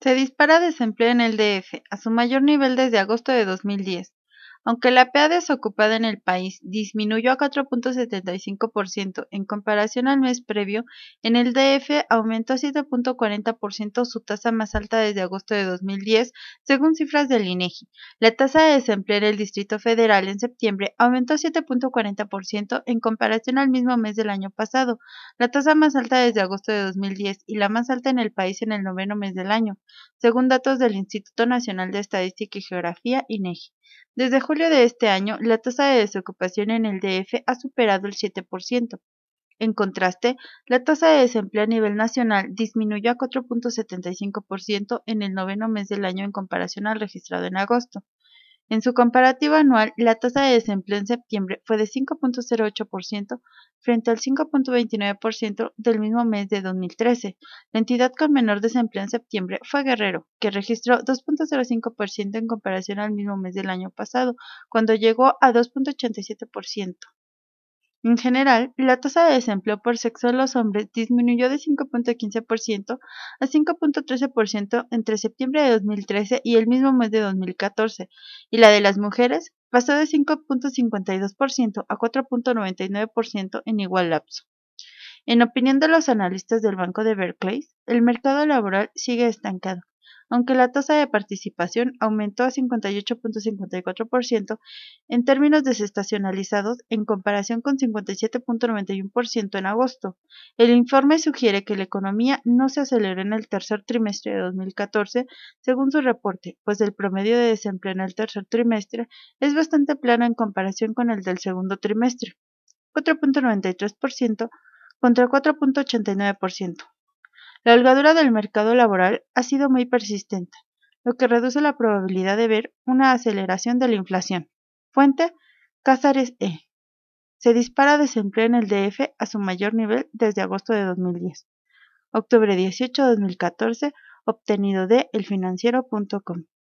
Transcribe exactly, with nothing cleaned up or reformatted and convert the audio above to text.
Se dispara desempleo en el D F a su mayor nivel desde agosto de dos mil diez. Aunque la P A desocupada en el país disminuyó a cuatro punto setenta y cinco por ciento en comparación al mes previo, en el D F aumentó a siete punto cuarenta por ciento, su tasa más alta desde agosto de dos mil diez, según cifras del INEGI. La tasa de desempleo en el Distrito Federal en septiembre aumentó a siete punto cuarenta por ciento en comparación al mismo mes del año pasado, la tasa más alta desde agosto de dos mil diez y la más alta en el país en el noveno mes del año, según datos del Instituto Nacional de Estadística y Geografía, INEGI. Desde julio de este año, la tasa de desocupación en el D F ha superado el siete por ciento. En contraste, la tasa de desempleo a nivel nacional disminuyó a cuatro punto setenta y cinco por ciento en el noveno mes del año en comparación al registrado en agosto. En su comparativa anual, la tasa de desempleo en septiembre fue de cinco punto cero ocho por ciento frente al cinco punto veintinueve por ciento del mismo mes de dos mil trece. La entidad con menor desempleo en septiembre fue Guerrero, que registró dos punto cero cinco por ciento en comparación al mismo mes del año pasado, cuando llegó a dos punto ochenta y siete por ciento. En general, la tasa de desempleo por sexo de los hombres disminuyó de cinco punto quince por ciento a cinco punto trece por ciento entre septiembre de dos mil trece y el mismo mes de dos mil catorce, y la de las mujeres pasó de cinco punto cincuenta y dos por ciento a cuatro punto noventa y nueve por ciento en igual lapso. En opinión de los analistas del Banco de Berkeley, el mercado laboral sigue estancado, aunque la tasa de participación aumentó a cincuenta y ocho punto cincuenta y cuatro por ciento en términos desestacionalizados en comparación con cincuenta y siete punto noventa y uno por ciento en agosto. El informe sugiere que la economía no se aceleró en el tercer trimestre de dos mil catorce, según su reporte, pues el promedio de desempleo en el tercer trimestre es bastante plano en comparación con el del segundo trimestre, cuatro punto noventa y tres por ciento contra cuatro punto ochenta y nueve por ciento. La holgadura del mercado laboral ha sido muy persistente, lo que reduce la probabilidad de ver una aceleración de la inflación. Fuente: Casares E. Se dispara desempleo en el D F a su mayor nivel desde agosto de dos mil diez. Octubre dieciocho de dos mil catorce, obtenido de elfinanciero punto com.